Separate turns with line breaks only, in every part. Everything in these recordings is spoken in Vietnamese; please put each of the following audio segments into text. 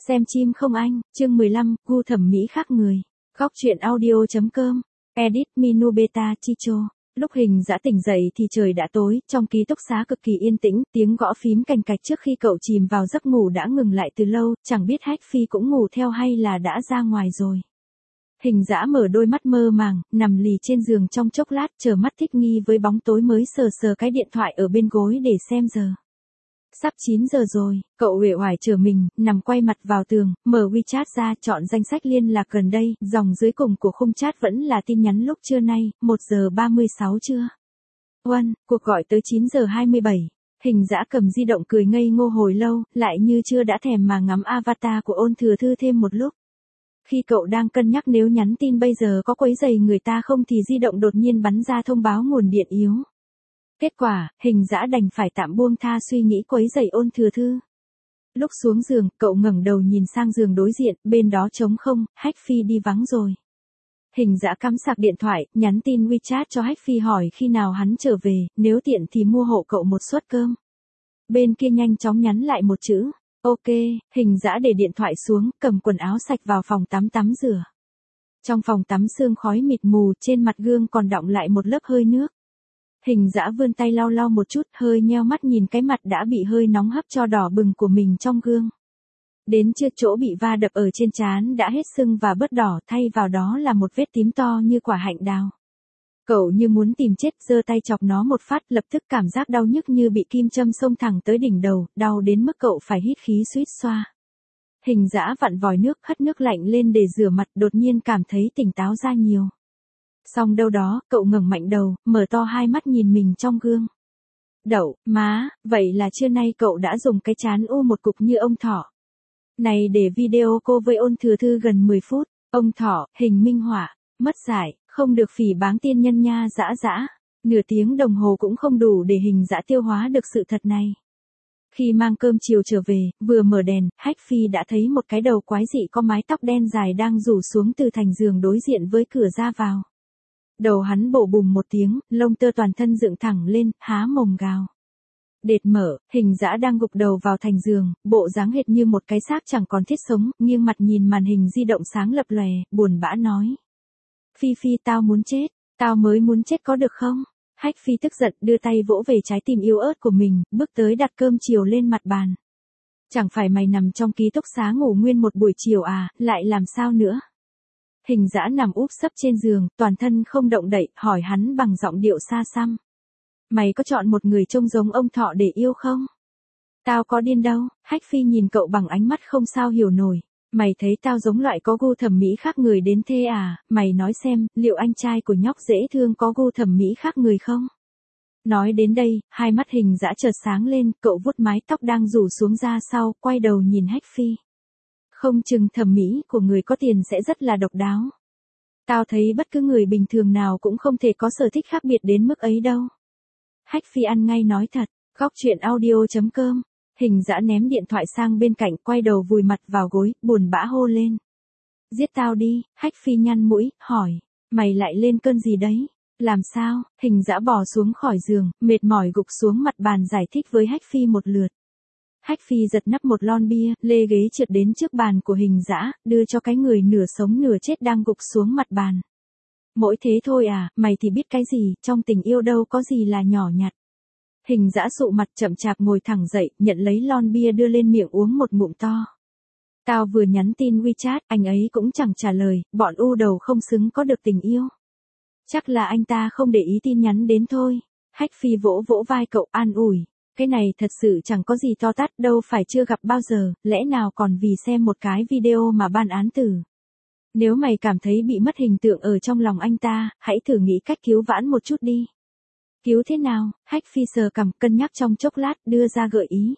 Xem chim không anh, chương 15, gu thẩm mỹ khác người. Góc truyện audio.com. Edit Minu Beta Chicho. Lúc Hình Dã tỉnh dậy thì trời đã tối, trong ký túc xá cực kỳ yên tĩnh, tiếng gõ phím cành cạch trước khi cậu chìm vào giấc ngủ đã ngừng lại từ lâu, chẳng biết Hách Phi cũng ngủ theo hay là đã ra ngoài rồi. Hình Dã mở đôi mắt mơ màng, nằm lì trên giường trong chốc lát, chờ mắt thích nghi với bóng tối mới sờ sờ cái điện thoại ở bên gối để xem giờ. Sắp 9 giờ rồi, cậu uể oải trở mình, nằm quay mặt vào tường, mở WeChat ra, chọn danh sách liên lạc gần đây, dòng dưới cùng của khung chat vẫn là tin nhắn lúc trưa nay, 1 giờ 36 trưa. Cuộc gọi tới 9 giờ 27. Hình Dã cầm di động cười ngây ngô hồi lâu, lại như chưa đã thèm mà ngắm avatar của Ôn Thừa Thư thêm một lúc. Khi cậu đang cân nhắc nếu nhắn tin bây giờ có quấy rầy người ta không thì di động đột nhiên bắn ra thông báo nguồn điện yếu. Kết quả, Hình Dã đành phải tạm buông tha suy nghĩ quấy rầy Ôn Thừa Thư. Lúc xuống giường, cậu ngẩng đầu nhìn sang giường đối diện, bên đó trống không, Hách Phi đi vắng rồi. Hình Dã cắm sạc điện thoại, nhắn tin WeChat cho Hách Phi hỏi khi nào hắn trở về, nếu tiện thì mua hộ cậu một suất cơm. Bên kia nhanh chóng nhắn lại một chữ, ok. Hình Dã để điện thoại xuống, cầm quần áo sạch vào phòng tắm tắm rửa. Trong phòng tắm sương khói mịt mù, trên mặt gương còn đọng lại một lớp hơi nước. Hình Dã vươn tay lau lau một chút, hơi nheo mắt nhìn cái mặt đã bị hơi nóng hấp cho đỏ bừng của mình trong gương. Đến chưa chỗ bị va đập ở trên trán đã hết sưng và bớt đỏ, thay vào đó là một vết tím to như quả hạnh đào. Cậu như muốn tìm chết, giơ tay chọc nó một phát, lập tức cảm giác đau nhức như bị kim châm xông thẳng tới đỉnh đầu, đau đến mức cậu phải hít khí suýt xoa. Hình Dã vặn vòi nước, hất nước lạnh lên để rửa mặt, đột nhiên cảm thấy tỉnh táo ra nhiều. Xong đâu đó, cậu ngẩng mạnh đầu, mở to hai mắt nhìn mình trong gương. Đậu, má, vậy là trưa nay cậu đã dùng cái trán u một cục như ông Thỏ. Này để video cô với Ôn Thừa Thư gần 10 phút, ông Thỏ, hình minh họa, mất giải, không được phỉ báng tiên nhân nha Dã Dã. Nửa tiếng đồng hồ cũng không đủ để Hình Dã tiêu hóa được sự thật này. Khi mang cơm chiều trở về, vừa mở đèn, Hách Phi đã thấy một cái đầu quái dị có mái tóc đen dài đang rủ xuống từ thành giường đối diện với cửa ra vào. Đầu hắn bổ bùng một tiếng, lông tơ toàn thân dựng thẳng lên, há mồm gào. Đệt mở, Hình Dã đang gục đầu vào thành giường, bộ dáng hệt như một cái xác chẳng còn thiết sống, nghiêng mặt nhìn màn hình di động sáng lập lòe, buồn bã nói. Phi Phi, tao muốn chết, tao mới muốn chết có được không? Hách Phi tức giận đưa tay vỗ về trái tim yếu ớt của mình, bước tới đặt cơm chiều lên mặt bàn. Chẳng phải mày nằm trong ký túc xá ngủ nguyên một buổi chiều à, lại làm sao nữa? Hình Dã nằm úp sấp trên giường, toàn thân không động đậy, hỏi hắn bằng giọng điệu xa xăm. Mày có chọn một người trông giống ông Thọ để yêu không? Tao có điên đâu. Hách Phi nhìn cậu bằng ánh mắt không sao hiểu nổi. Mày thấy tao giống loại có gu thẩm mỹ khác người đến thế à? Mày nói xem, liệu anh trai của nhóc dễ thương có gu thẩm mỹ khác người không? Nói đến đây, hai mắt Hình Dã chợt sáng lên, cậu vuốt mái tóc đang rủ xuống ra sau, quay đầu nhìn Hách Phi. Không chừng thẩm mỹ của người có tiền sẽ rất là độc đáo. Tao thấy bất cứ người bình thường nào cũng không thể có sở thích khác biệt đến mức ấy đâu. Hách Phi ăn ngay nói thật. Góc truyện audio.com. Hình Dã ném điện thoại sang bên cạnh, quay đầu vùi mặt vào gối, buồn bã hô lên. Giết tao đi. Hách Phi nhăn mũi, hỏi. Mày lại lên cơn gì đấy? Làm sao? Hình Dã bò xuống khỏi giường, mệt mỏi gục xuống mặt bàn giải thích với Hách Phi một lượt. Hách Phi giật nắp một lon bia, lê ghế trượt đến trước bàn của Hình Dã, đưa cho cái người nửa sống nửa chết đang gục xuống mặt bàn. Mỗi thế thôi à, mày thì biết cái gì, trong tình yêu đâu có gì là nhỏ nhặt. Hình Dã sụ mặt chậm chạp ngồi thẳng dậy, nhận lấy lon bia đưa lên miệng uống một ngụm to. Tao vừa nhắn tin WeChat, anh ấy cũng chẳng trả lời, bọn u đầu không xứng có được tình yêu. Chắc là anh ta không để ý tin nhắn đến thôi. Hách Phi vỗ vỗ vai cậu an ủi. Cái này thật sự chẳng có gì to tát đâu, phải chưa gặp bao giờ, lẽ nào còn vì xem một cái video mà ban án tử. Nếu mày cảm thấy bị mất hình tượng ở trong lòng anh ta, hãy thử nghĩ cách cứu vãn một chút đi. Cứu thế nào? Hách Phi sờ cằm, cân nhắc trong chốc lát, đưa ra gợi ý.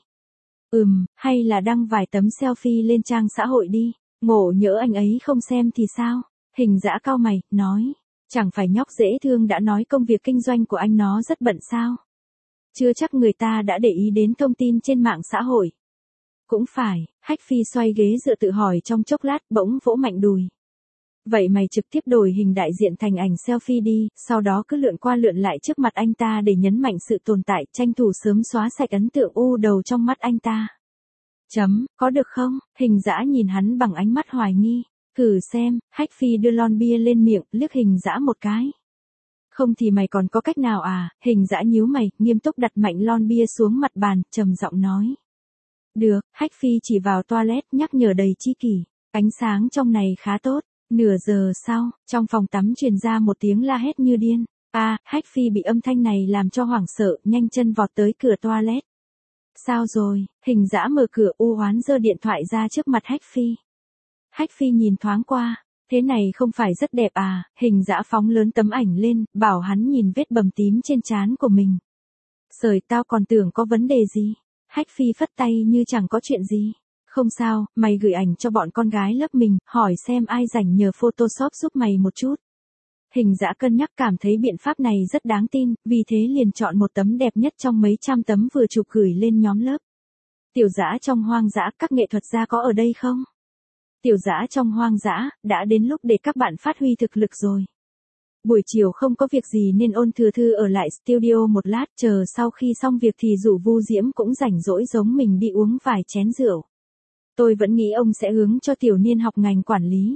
Hay là đăng vài tấm selfie lên trang xã hội đi, ngộ nhỡ anh ấy không xem thì sao? Hình Dã cau mày, nói. Chẳng phải nhóc dễ thương đã nói công việc kinh doanh của anh nó rất bận sao? Chưa chắc người ta đã để ý đến thông tin trên mạng xã hội. Cũng phải. Hách Phi xoay ghế dựa tự hỏi trong chốc lát, bỗng vỗ mạnh đùi. Vậy mày trực tiếp đổi hình đại diện thành ảnh selfie đi, sau đó cứ lượn qua lượn lại trước mặt anh ta để nhấn mạnh sự tồn tại, tranh thủ sớm xóa sạch ấn tượng u đầu trong mắt anh ta. Có được không? Hình dã nhìn hắn bằng ánh mắt hoài nghi. Thử xem, Hách Phi đưa lon bia lên miệng, liếc hình dã một cái. Không thì mày còn có cách nào à? Hình dã nhíu mày, nghiêm túc đặt mạnh lon bia xuống mặt bàn, trầm giọng nói. Được, Hách Phi chỉ vào toilet nhắc nhở đầy chi kỷ. Ánh sáng trong này khá tốt. Nửa giờ sau, trong phòng tắm truyền ra một tiếng la hét như điên. Hách Phi bị âm thanh này làm cho hoảng sợ, nhanh chân vọt tới cửa toilet. Sao rồi? Hình dã mở cửa u hoán giơ điện thoại ra trước mặt Hách Phi. Hách Phi nhìn thoáng qua. Thế này không phải rất đẹp à? Hình dã phóng lớn tấm ảnh lên, bảo hắn nhìn vết bầm tím trên trán của mình. Sời, tao còn tưởng có vấn đề gì. Hách Phi phất tay như chẳng có chuyện gì. Không sao, mày gửi ảnh cho bọn con gái lớp mình, hỏi xem ai rảnh nhờ Photoshop giúp mày một chút. Hình dã cân nhắc cảm thấy biện pháp này rất đáng tin, vì thế liền chọn một tấm đẹp nhất trong mấy trăm tấm vừa chụp gửi lên nhóm lớp. Tiểu dã trong hoang dã, các nghệ thuật gia có ở đây không? Tiểu dã trong hoang dã, đã đến lúc để các bạn phát huy thực lực rồi. Buổi chiều không có việc gì nên Ôn Thừa Thư ở lại studio một lát, chờ sau khi xong việc thì rủ Vu Diễm cũng rảnh rỗi giống mình đi uống vài chén rượu. Tôi vẫn nghĩ ông sẽ hướng cho Tiểu Niên học ngành quản lý.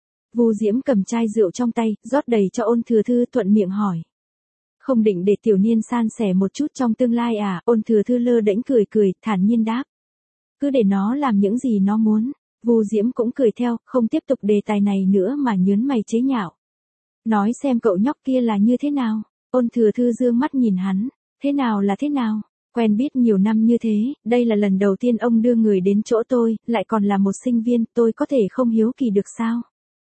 Vu Diễm cầm chai rượu trong tay, rót đầy cho Ôn Thừa Thư, thuận miệng hỏi. Không định để Tiểu Niên san sẻ một chút trong tương lai à? Ôn Thừa Thư lơ đễnh cười, thản nhiên đáp. Cứ để nó làm những gì nó muốn. Vu Diễm cũng cười theo, không tiếp tục đề tài này nữa mà nhớn mày chế nhạo. Nói xem cậu nhóc kia là như thế nào? Ôn Thừa Thư dương mắt nhìn hắn. Thế nào là thế nào? Quen biết nhiều năm như thế, đây là lần đầu tiên ông đưa người đến chỗ tôi, lại còn là một sinh viên, tôi có thể không hiếu kỳ được sao?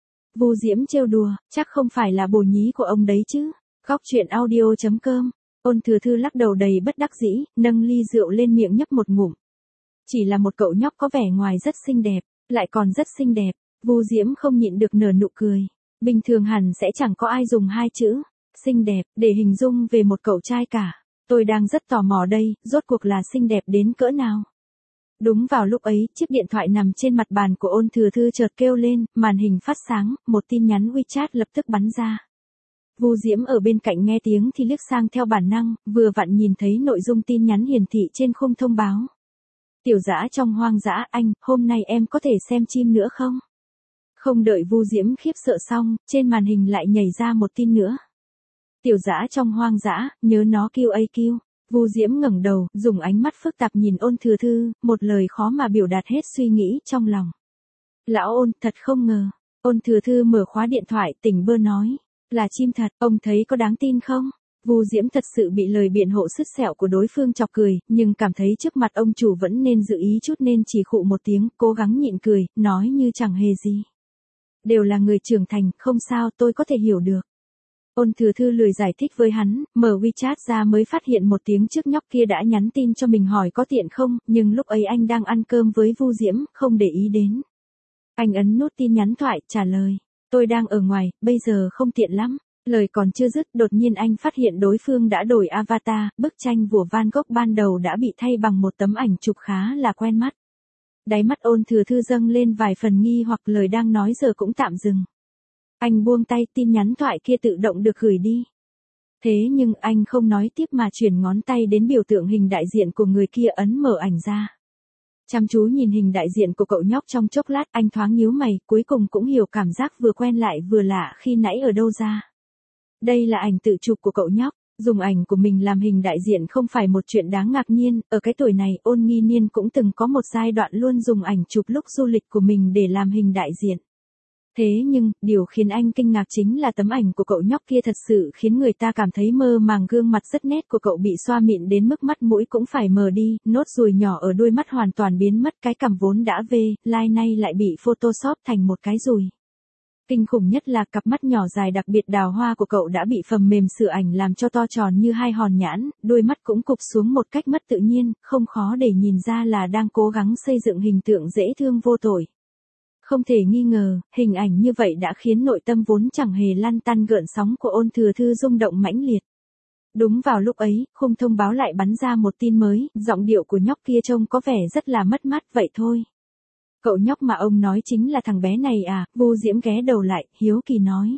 Vu Diễm trêu đùa, chắc không phải là bồ nhí của ông đấy chứ. Góc truyện audio.com. Ôn Thừa Thư lắc đầu đầy bất đắc dĩ, nâng ly rượu lên miệng nhấp một ngụm. Chỉ là một cậu nhóc có vẻ ngoài rất xinh đẹp, lại còn rất xinh đẹp. Vu Diễm không nhịn được nở nụ cười. Bình thường hẳn sẽ chẳng có ai dùng hai chữ xinh đẹp để hình dung về một cậu trai cả. Tôi đang rất tò mò đây, rốt cuộc là xinh đẹp đến cỡ nào. Đúng vào lúc ấy, chiếc điện thoại nằm trên mặt bàn của Ôn Thừa Thư chợt kêu lên, màn hình phát sáng, một tin nhắn WeChat lập tức bắn ra. Vu Diễm ở bên cạnh nghe tiếng thì liếc sang theo bản năng, vừa vặn nhìn thấy nội dung tin nhắn hiển thị trên khung thông báo. Tiểu dã trong hoang dã, anh, hôm nay em có thể xem chim nữa không? Không đợi Vu Diễm khiếp sợ xong, trên màn hình lại nhảy ra một tin nữa. Tiểu dã trong hoang dã, nhớ nó QAQ. Vu Diễm ngẩng đầu, dùng ánh mắt phức tạp nhìn Ôn Thừa Thư, một lời khó mà biểu đạt hết suy nghĩ trong lòng. Lão Ôn, thật không ngờ. Ôn Thừa Thư mở khóa điện thoại, tỉnh bơ nói. Là chim thật, ông thấy có đáng tin không? Vu Diễm thật sự bị lời biện hộ sứt sẹo của đối phương chọc cười, nhưng cảm thấy trước mặt ông chủ vẫn nên giữ ý chút nên chỉ khụ một tiếng, cố gắng nhịn cười, nói như chẳng hề gì. Đều là người trưởng thành, không sao, tôi có thể hiểu được. Ôn Thừa Thư lười giải thích với hắn, mở WeChat ra mới phát hiện một tiếng trước nhóc kia đã nhắn tin cho mình hỏi có tiện không, nhưng lúc ấy anh đang ăn cơm với Vu Diễm, không để ý đến. Anh ấn nút tin nhắn thoại, trả lời. Tôi đang ở ngoài, bây giờ không tiện lắm. Lời còn chưa dứt, đột nhiên anh phát hiện đối phương đã đổi avatar, bức tranh của Van Gogh ban đầu đã bị thay bằng một tấm ảnh chụp khá là quen mắt. Đáy mắt Ôn Thừa Thư dâng lên vài phần nghi hoặc lời đang nói giờ cũng tạm dừng. Anh buông tay, tin nhắn thoại kia tự động được gửi đi. Thế nhưng anh không nói tiếp mà chuyển ngón tay đến biểu tượng hình đại diện của người kia, ấn mở ảnh ra. Chăm chú nhìn hình đại diện của cậu nhóc trong chốc lát, anh thoáng nhíu mày, cuối cùng cũng hiểu cảm giác vừa quen lại vừa lạ khi nãy ở đâu ra. Đây là ảnh tự chụp của cậu nhóc. Dùng ảnh của mình làm hình đại diện không phải một chuyện đáng ngạc nhiên, ở cái tuổi này Ôn Nghi Niên cũng từng có một giai đoạn luôn dùng ảnh chụp lúc du lịch của mình để làm hình đại diện. Thế nhưng, điều khiến anh kinh ngạc chính là tấm ảnh của cậu nhóc kia thật sự khiến người ta cảm thấy mơ màng, gương mặt rất nét của cậu bị xoa mịn đến mức mắt mũi cũng phải mờ đi, nốt ruồi nhỏ ở đôi mắt hoàn toàn biến mất, cái cằm vốn đã line nay lại bị Photoshop thành một cái dùi. Kinh khủng nhất là cặp mắt nhỏ dài đặc biệt đào hoa của cậu đã bị phần mềm sửa ảnh làm cho to tròn như hai hòn nhãn, đôi mắt cũng cụp xuống một cách mất tự nhiên, không khó để nhìn ra là đang cố gắng xây dựng hình tượng dễ thương vô tội. Không thể nghi ngờ, hình ảnh như vậy đã khiến nội tâm vốn chẳng hề lăn tăn gợn sóng của Ôn Thừa Thư rung động mãnh liệt. Đúng vào lúc ấy, khung thông báo lại bắn ra một tin mới, giọng điệu của nhóc kia trông có vẻ rất là mất mát vậy thôi. Cậu nhóc mà ông nói chính là thằng bé này à? Vu Diễm ghé đầu lại, hiếu kỳ nói.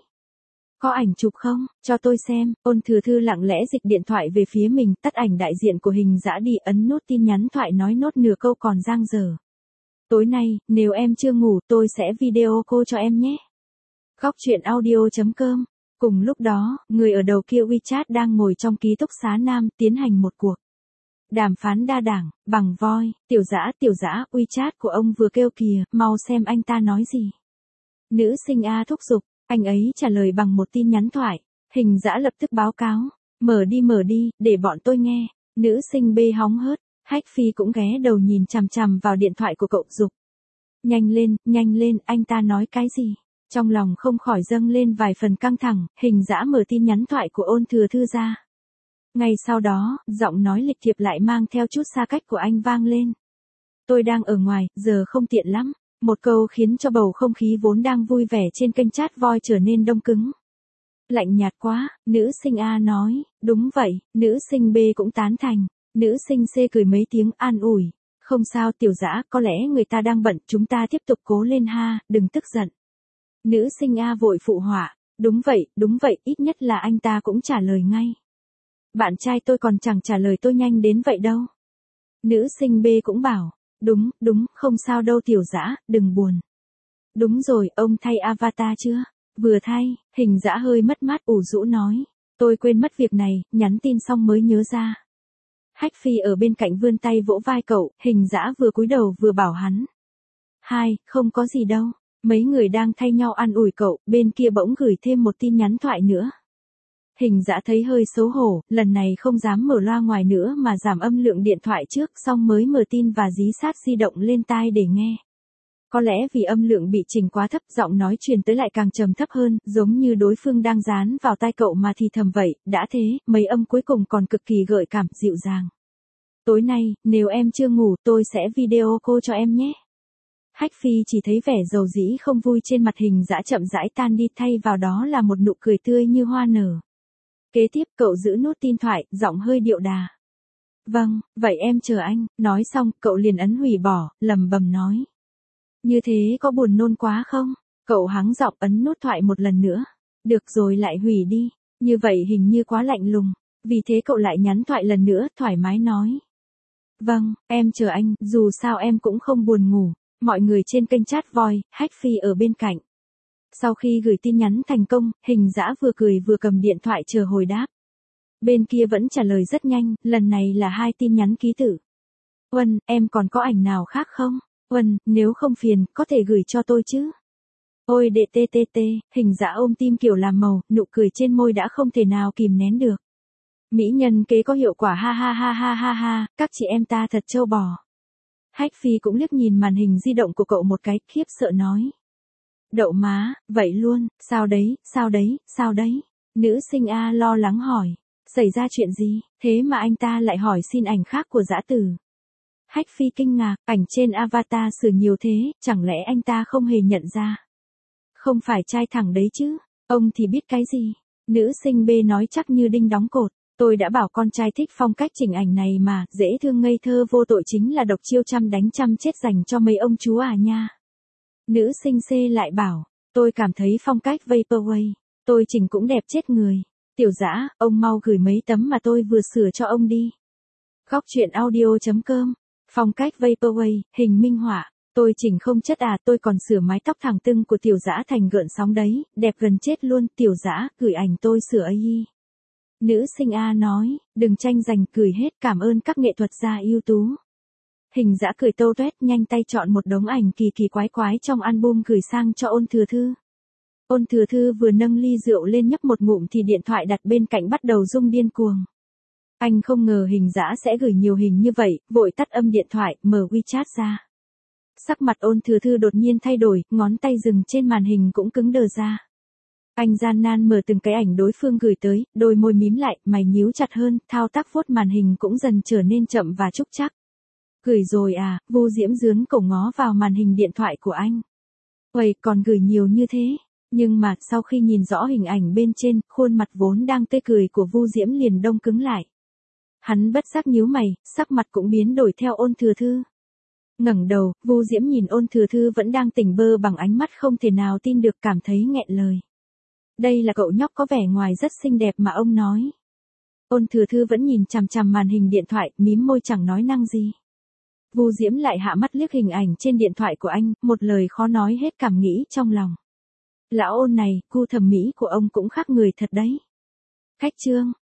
Có ảnh chụp không? Cho tôi xem. Ôn Thừa Thư lặng lẽ dịch điện thoại về phía mình, tắt ảnh đại diện của hình dã đi, ấn nút tin nhắn thoại nói nốt nửa câu còn dang dở. Tối nay, nếu em chưa ngủ tôi sẽ video call cho em nhé. Góc chuyện audio.com. Cùng lúc đó, người ở đầu kia WeChat đang ngồi trong ký túc xá nam tiến hành một cuộc đàm phán đa đảng, bằng voi, tiểu dã, WeChat của ông vừa kêu kìa, mau xem anh ta nói gì. Nữ sinh A thúc giục, anh ấy trả lời bằng một tin nhắn thoại. Hình dã lập tức báo cáo, mở đi, để bọn tôi nghe. Nữ sinh B hóng hớt, Hách Phi cũng ghé đầu nhìn chằm chằm vào điện thoại của cậu giục. Nhanh lên, anh ta nói cái gì? Trong lòng không khỏi dâng lên vài phần căng thẳng, hình dã mở tin nhắn thoại của Ôn Thừa Thư ra. Ngay sau đó, giọng nói lịch thiệp lại mang theo chút xa cách của anh vang lên. Tôi đang ở ngoài, giờ không tiện lắm. Một câu khiến cho bầu không khí vốn đang vui vẻ trên kênh chat voi trở nên đông cứng. Lạnh nhạt quá, nữ sinh A nói, đúng vậy, nữ sinh B cũng tán thành. Nữ sinh C cười mấy tiếng an ủi. Không sao tiểu dã, có lẽ người ta đang bận, chúng ta tiếp tục cố lên ha, đừng tức giận. Nữ sinh A vội phụ họa, đúng vậy, ít nhất là anh ta cũng trả lời ngay. Bạn trai tôi còn chẳng trả lời tôi nhanh đến vậy đâu. Nữ sinh B cũng bảo, đúng, không sao đâu tiểu dã, đừng buồn. Đúng rồi, ông thay avatar chưa? Vừa thay, hình dã hơi mất mát ủ rũ nói. Tôi quên mất việc này, nhắn tin xong mới nhớ ra. Hách Phi ở bên cạnh vươn tay vỗ vai cậu, hình dã vừa cúi đầu vừa bảo hắn. Không có gì đâu. Mấy người đang thay nhau an ủi cậu, bên kia bỗng gửi thêm một tin nhắn thoại nữa. Hình dã thấy hơi xấu hổ, lần này không dám mở loa ngoài nữa mà giảm âm lượng điện thoại trước xong mới mở tin và dí sát di động lên tai để nghe. Có lẽ vì âm lượng bị chỉnh quá thấp, giọng nói truyền tới lại càng trầm thấp hơn, giống như đối phương đang dán vào tai cậu mà thì thầm vậy. Đã thế, mấy âm cuối cùng còn cực kỳ gợi cảm, dịu dàng. Tối nay, nếu em chưa ngủ tôi sẽ video call cho em nhé. Hách Phi chỉ thấy vẻ dầu dĩ không vui trên mặt hình dã chậm rãi tan đi, thay vào đó là một nụ cười tươi như hoa nở. Kế tiếp cậu giữ nút tin thoại, giọng hơi điệu đà. Vâng, vậy em chờ anh. Nói xong, cậu liền ấn hủy bỏ, lầm bầm nói. Như thế có buồn nôn quá không? Cậu hắng giọng ấn nút thoại một lần nữa. Được rồi lại hủy đi. Như vậy hình như quá lạnh lùng. Vì thế cậu lại nhắn thoại lần nữa, thoải mái nói. Vâng, em chờ anh, dù sao em cũng không buồn ngủ. Mọi người trên kênh chat voi, Hách Phi ở bên cạnh. Sau khi gửi tin nhắn thành công, hình dã vừa cười vừa cầm điện thoại chờ hồi đáp. Bên kia vẫn trả lời rất nhanh, lần này là 2 tin nhắn ký tự. Uân, em còn có ảnh nào khác không? Uân, nếu không phiền, có thể gửi cho tôi chứ? Ôi đệ tê, hình dã ôm tim kiểu làm màu, nụ cười trên môi đã không thể nào kìm nén được. Mỹ nhân kế có hiệu quả ha, các chị em ta thật trâu bò. Hách Phi cũng liếc nhìn màn hình di động của cậu một cái, khiếp sợ nói. Đậu má, vậy luôn, sao đấy? Nữ sinh A lo lắng hỏi. Xảy ra chuyện gì, thế mà anh ta lại hỏi xin ảnh khác của dã tử. Hách Phi kinh ngạc, ảnh trên avatar sửa nhiều thế, chẳng lẽ anh ta không hề nhận ra. Không phải trai thẳng đấy chứ, ông thì biết cái gì. Nữ sinh B nói chắc như đinh đóng cột. Tôi đã bảo con trai thích phong cách chỉnh ảnh này mà, dễ thương ngây thơ vô tội chính là độc chiêu trăm đánh trăm chết dành cho mấy ông chú à nha. Nữ sinh C lại bảo, tôi cảm thấy phong cách Vaporwave, tôi chỉnh cũng đẹp chết người. Tiểu dã, ông mau gửi mấy tấm mà tôi vừa sửa cho ông đi. Góc chuyện audio.com, phong cách Vaporwave, hình minh họa, tôi chỉnh không chất à, tôi còn sửa mái tóc thẳng tưng của tiểu dã thành gợn sóng đấy, đẹp gần chết luôn, tiểu dã, gửi ảnh tôi sửa AI. Nữ sinh A nói, đừng tranh giành, cười hết, cảm ơn các nghệ thuật gia ưu tú. Hình dã cười tô toét, nhanh tay chọn một đống ảnh kỳ quái trong album gửi sang cho Ôn Thừa Thư. Ôn Thừa Thư vừa nâng ly rượu lên nhấp một ngụm thì điện thoại đặt bên cạnh bắt đầu rung điên cuồng. Anh không ngờ hình dã sẽ gửi nhiều hình như vậy, vội tắt âm điện thoại, mở WeChat ra. Sắc mặt Ôn Thừa Thư đột nhiên thay đổi, ngón tay dừng trên màn hình cũng cứng đờ ra. Anh gian nan mở từng cái ảnh đối phương gửi tới, đôi môi mím lại, mày nhíu chặt hơn, thao tác vuốt màn hình cũng dần trở nên chậm và trúc trắc. Gửi rồi à, Vu Diễm dướn cổ ngó vào màn hình điện thoại của anh. Uầy, còn gửi nhiều như thế. Nhưng mà, sau khi nhìn rõ hình ảnh bên trên, khuôn mặt vốn đang tươi cười của Vu Diễm liền đông cứng lại. Hắn bất giác nhíu mày, sắc mặt cũng biến đổi theo Ôn Thừa Thư. Ngẩng đầu, Vu Diễm nhìn Ôn Thừa Thư vẫn đang tỉnh bơ bằng ánh mắt không thể nào tin được, cảm thấy nghẹn lời. Đây là cậu nhóc có vẻ ngoài rất xinh đẹp mà ông nói. Ôn Thừa Thư vẫn nhìn chằm chằm màn hình điện thoại, mím môi chẳng nói năng gì. Vu Diễm lại hạ mắt liếc hình ảnh trên điện thoại của anh, một lời khó nói hết cảm nghĩ trong lòng. Lão Ôn này, gu thẩm mỹ của ông cũng khác người thật đấy. Khách trương.